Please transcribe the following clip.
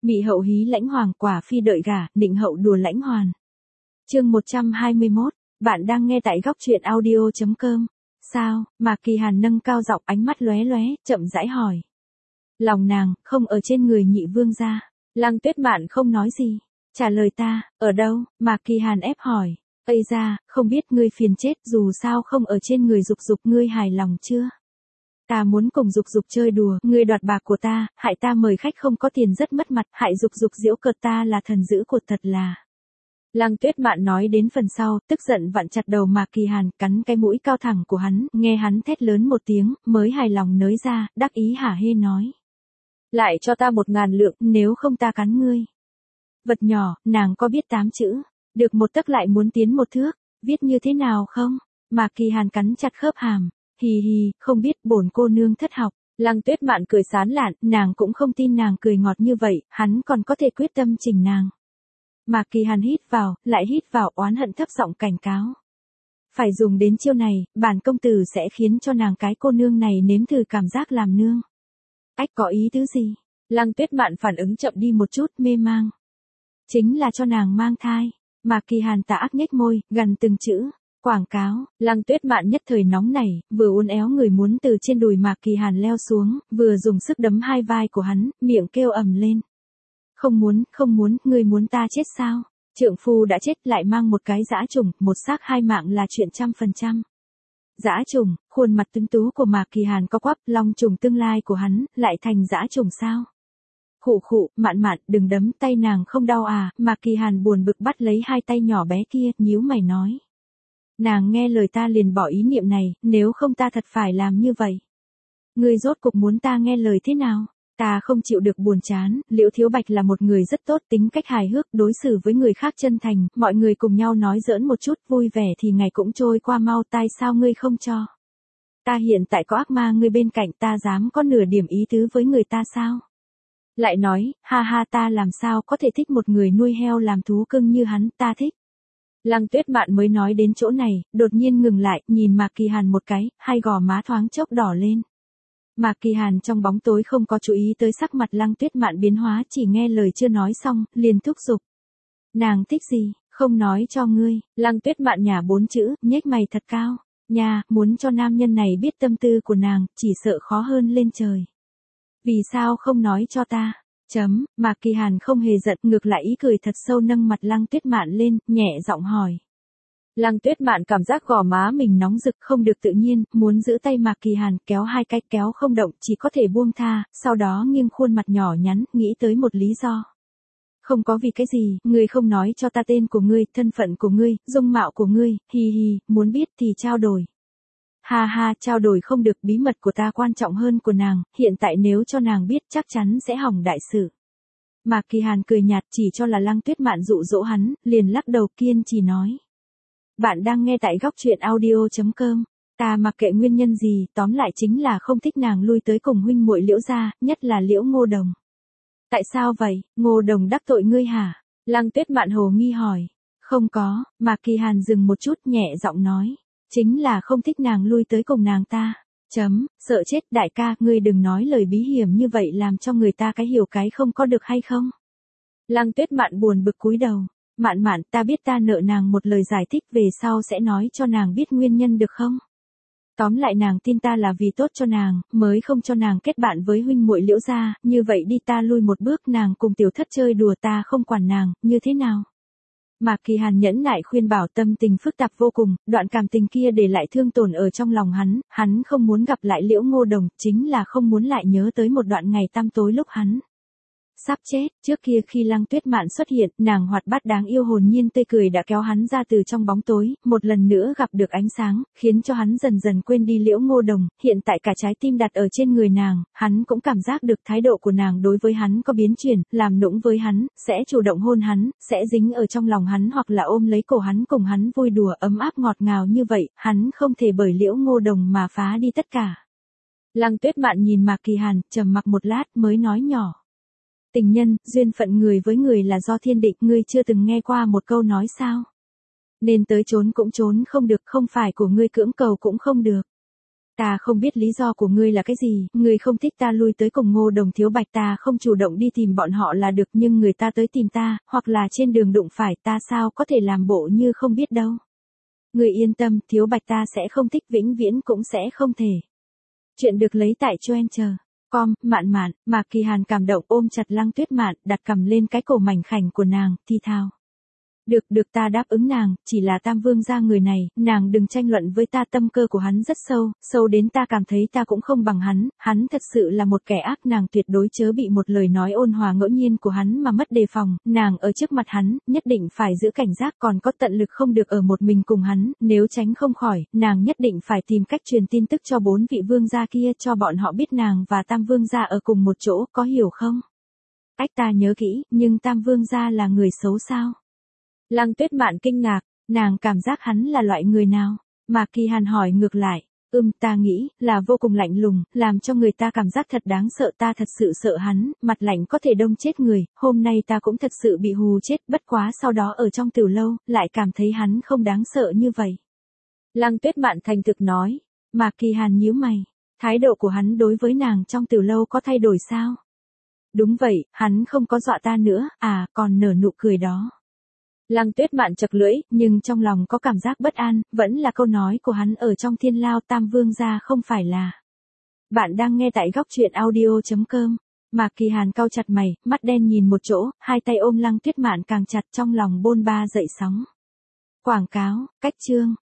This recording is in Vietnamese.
Mị hậu hí lãnh hoàng, quả phi đợi gả, định hậu đùa lãnh hoàn. Chương 121, bạn đang nghe tại góc truyện audio.com. Sao? Mạc Kỳ Hàn nâng cao giọng, ánh mắt lóe lóe, chậm rãi hỏi. Lòng nàng không ở trên người nhị vương gia. Lăng Tuyết Mạn không nói gì, trả lời ta, ở đâu? Mạc Kỳ Hàn ép hỏi. Ây ra, không biết, ngươi phiền chết, dù sao không ở trên người Dục Dục, ngươi hài lòng chưa? Ta muốn cùng Dục Dục chơi đùa, ngươi đoạt bạc của ta, hại ta mời khách không có tiền rất mất mặt, hại Dục Dục giễu cợt ta là thần dữ của thật là. Lăng Tuyết Mạn nói đến phần sau, tức giận vặn chặt đầu Mạc Kỳ Hàn, cắn cái mũi cao thẳng của hắn, nghe hắn thét lớn một tiếng, mới hài lòng nới ra, đắc ý hả hê nói. Lại cho ta 1.000 lượng, nếu không ta cắn ngươi. Vật nhỏ, nàng có biết 8 chữ, được 1 tấc lại muốn tiến 1 thước, viết như thế nào không? Mạc Kỳ Hàn cắn chặt khớp hàm, hì hì, không biết, bổn cô nương thất học. Lăng Tuyết Mạn cười sán lạn, nàng cũng không tin nàng cười ngọt như vậy, hắn còn có thể quyết tâm chỉnh nàng. Mạc Kỳ Hàn hít vào, lại hít vào, oán hận thấp giọng cảnh cáo. Phải dùng đến chiêu này, bản công tử sẽ khiến cho nàng cái cô nương này nếm thử cảm giác làm nương. Ách, có ý tứ gì? Lăng Tuyết Mạn phản ứng chậm đi một chút, mê mang. Chính là cho nàng mang thai. Mạc Kỳ Hàn tà ác nhếch môi, gần từng chữ. Quảng cáo. Lăng Tuyết Mạn nhất thời nóng nảy, vừa uốn éo người muốn từ trên đùi Mạc Kỳ Hàn leo xuống, vừa dùng sức đấm hai vai của hắn, miệng kêu ầm lên. Không muốn, ngươi muốn ta chết sao? Trượng phu đã chết lại mang một cái dã trùng, một xác 2 mạng là chuyện 100%. Dã trùng, khuôn mặt tuấn tú của Mạc Kỳ Hàn co quắp, long trùng tương lai của hắn, lại thành dã trùng sao? Khụ khụ, Mạn Mạn, đừng đấm, tay nàng không đau à? Mạc Kỳ Hàn buồn bực bắt lấy 2 tay nhỏ bé kia, nhíu mày nói. Nàng nghe lời ta liền bỏ ý niệm này, nếu không ta thật phải làm như vậy. Ngươi rốt cục muốn ta nghe lời thế nào? Ta không chịu được buồn chán, Liễu Thiếu Bạch là một người rất tốt, tính cách hài hước, đối xử với người khác chân thành, mọi người cùng nhau nói giỡn một chút, vui vẻ thì ngày cũng trôi qua mau, tại sao ngươi không cho? Ta hiện tại có ác ma ngươi bên cạnh, ta dám có nửa điểm ý tứ với người ta sao? Lại nói, ha ha, ta làm sao có thể thích một người nuôi heo làm thú cưng như hắn, ta thích. Lăng Tuyết Mạn mới nói đến chỗ này, đột nhiên ngừng lại, nhìn Mạc Kỳ Hàn một cái, 2 gò má thoáng chốc đỏ lên. Mạc Kỳ Hàn trong bóng tối không có chú ý tới sắc mặt Lăng Tuyết Mạn biến hóa, chỉ nghe lời chưa nói xong, liền thúc giục. Nàng thích gì, không nói cho ngươi. Lăng Tuyết Mạn nhả 4 chữ, nhếch mày thật cao. Nha, muốn cho nam nhân này biết tâm tư của nàng, chỉ sợ khó hơn lên trời. Vì sao không nói cho ta? Mạc Kỳ Hàn không hề giận, ngược lại ý cười thật sâu, nâng mặt Lăng Tuyết Mạn lên, nhẹ giọng hỏi. Lăng Tuyết Mạn cảm giác gò má mình nóng rực, không được tự nhiên, muốn giữ tay Mạc Kỳ Hàn, kéo 2 cái, kéo không động, chỉ có thể buông tha, sau đó nghiêng khuôn mặt nhỏ nhắn, nghĩ tới một lý do. Không có vì cái gì, ngươi không nói cho ta tên của ngươi, thân phận của ngươi, dung mạo của ngươi, hi hi, muốn biết thì trao đổi. Ha ha, trao đổi không được, bí mật của ta quan trọng hơn của nàng, hiện tại nếu cho nàng biết chắc chắn sẽ hỏng đại sự. Mạc Kỳ Hàn cười nhạt, chỉ cho là Lăng Tuyết Mạn dụ dỗ hắn, liền lắc đầu kiên trì nói. Bạn đang nghe tại góc truyện audio.com. Ta mặc kệ nguyên nhân gì, tóm lại chính là không thích nàng lui tới cùng huynh muội Liễu gia, nhất là Liễu Ngô Đồng. Tại sao vậy, Ngô Đồng đắc tội ngươi hả? Lăng Tuyết Mạn hồ nghi hỏi. Không có, Mạc Kỳ Hàn dừng một chút, nhẹ giọng nói. Chính là không thích nàng lui tới cùng nàng ta. Sợ chết, đại ca, ngươi đừng nói lời bí hiểm như vậy làm cho người ta cái hiểu cái không có được hay không? Lăng Tuyết Mạn buồn bực cúi đầu. Mạn Mạn, ta biết ta nợ nàng một lời giải thích, về sau sẽ nói cho nàng biết nguyên nhân được không? Tóm lại nàng tin ta là vì tốt cho nàng, mới không cho nàng kết bạn với huynh muội Liễu gia, như vậy đi, ta lui một bước, nàng cùng tiểu thất chơi đùa, ta không quản nàng, như thế nào? Mạc Kỳ Hàn nhẫn nại khuyên bảo, tâm tình phức tạp vô cùng, đoạn cảm tình kia để lại thương tổn ở trong lòng hắn không muốn gặp lại Liễu Ngô Đồng, chính là không muốn lại nhớ tới một đoạn ngày tăm tối lúc hắn sắp chết. Trước kia khi Lăng Tuyết Mạn xuất hiện, nàng hoạt bát đáng yêu hồn nhiên tươi cười đã kéo hắn ra từ trong bóng tối, một lần nữa gặp được ánh sáng, khiến cho hắn dần dần quên đi Liễu Ngô Đồng, hiện tại cả trái tim đặt ở trên người nàng, hắn cũng cảm giác được thái độ của nàng đối với hắn có biến chuyển, làm nũng với hắn, sẽ chủ động hôn hắn, sẽ dính ở trong lòng hắn hoặc là ôm lấy cổ hắn cùng hắn vui đùa ấm áp ngọt ngào như vậy, hắn không thể bởi Liễu Ngô Đồng mà phá đi tất cả. Lăng Tuyết Mạn nhìn Mạc Kỳ Hàn, trầm mặc một lát mới nói nhỏ. Tình nhân, duyên phận người với người là do thiên định, ngươi chưa từng nghe qua một câu nói sao? Nên tới trốn cũng trốn không được, không phải của ngươi cưỡng cầu cũng không được. Ta không biết lý do của ngươi là cái gì, ngươi không thích ta lui tới cùng Ngô Đồng Thiếu Bạch, ta không chủ động đi tìm bọn họ là được, nhưng người ta tới tìm ta, hoặc là trên đường đụng phải ta, sao có thể làm bộ như không biết đâu. Ngươi yên tâm, Thiếu Bạch ta sẽ không thích, vĩnh viễn cũng sẽ không thể. Chuyện được lấy tại Choencher.com. Mạn Mạn. Mạc Kỳ Hàn cảm động ôm chặt Lăng Tuyết Mạn, đặt cằm lên cái cổ mảnh khảnh của nàng, thi thào. Được ta đáp ứng nàng, chỉ là Tam Vương gia người này, nàng đừng tranh luận với ta, tâm cơ của hắn rất sâu, sâu đến ta cảm thấy ta cũng không bằng hắn thật sự là một kẻ ác, nàng tuyệt đối chớ bị một lời nói ôn hòa ngẫu nhiên của hắn mà mất đề phòng, nàng ở trước mặt hắn, nhất định phải giữ cảnh giác, còn có tận lực không được ở một mình cùng hắn, nếu tránh không khỏi, nàng nhất định phải tìm cách truyền tin tức cho 4 vị vương gia kia, cho bọn họ biết nàng và Tam Vương gia ở cùng một chỗ, có hiểu không? Ách, ta nhớ kỹ, nhưng Tam Vương gia là người xấu sao? Lăng Tuyết Mạn kinh ngạc, nàng cảm giác hắn là loại người nào? Mạc Kỳ Hàn hỏi ngược lại, ta nghĩ, là vô cùng lạnh lùng, làm cho người ta cảm giác thật đáng sợ, ta thật sự sợ hắn, mặt lạnh có thể đông chết người, hôm nay ta cũng thật sự bị hù chết, bất quá sau đó ở trong tiểu lâu, lại cảm thấy hắn không đáng sợ như vậy. Lăng Tuyết Mạn thành thực nói, Mạc Kỳ Hàn nhíu mày, thái độ của hắn đối với nàng trong tiểu lâu có thay đổi sao? Đúng vậy, hắn không có dọa ta nữa, còn nở nụ cười đó. Lăng Tuyết Mạn chật lưỡi, nhưng trong lòng có cảm giác bất an, vẫn là câu nói của hắn ở trong Thiên Lao, Tam Vương gia không phải là. Bạn đang nghe tại góc truyện audio.com. Mạc Kỳ Hàn cau chặt mày, mắt đen nhìn một chỗ, hai tay ôm Lăng Tuyết Mạn càng chặt, trong lòng bôn ba dậy sóng. Quảng cáo, cách chương.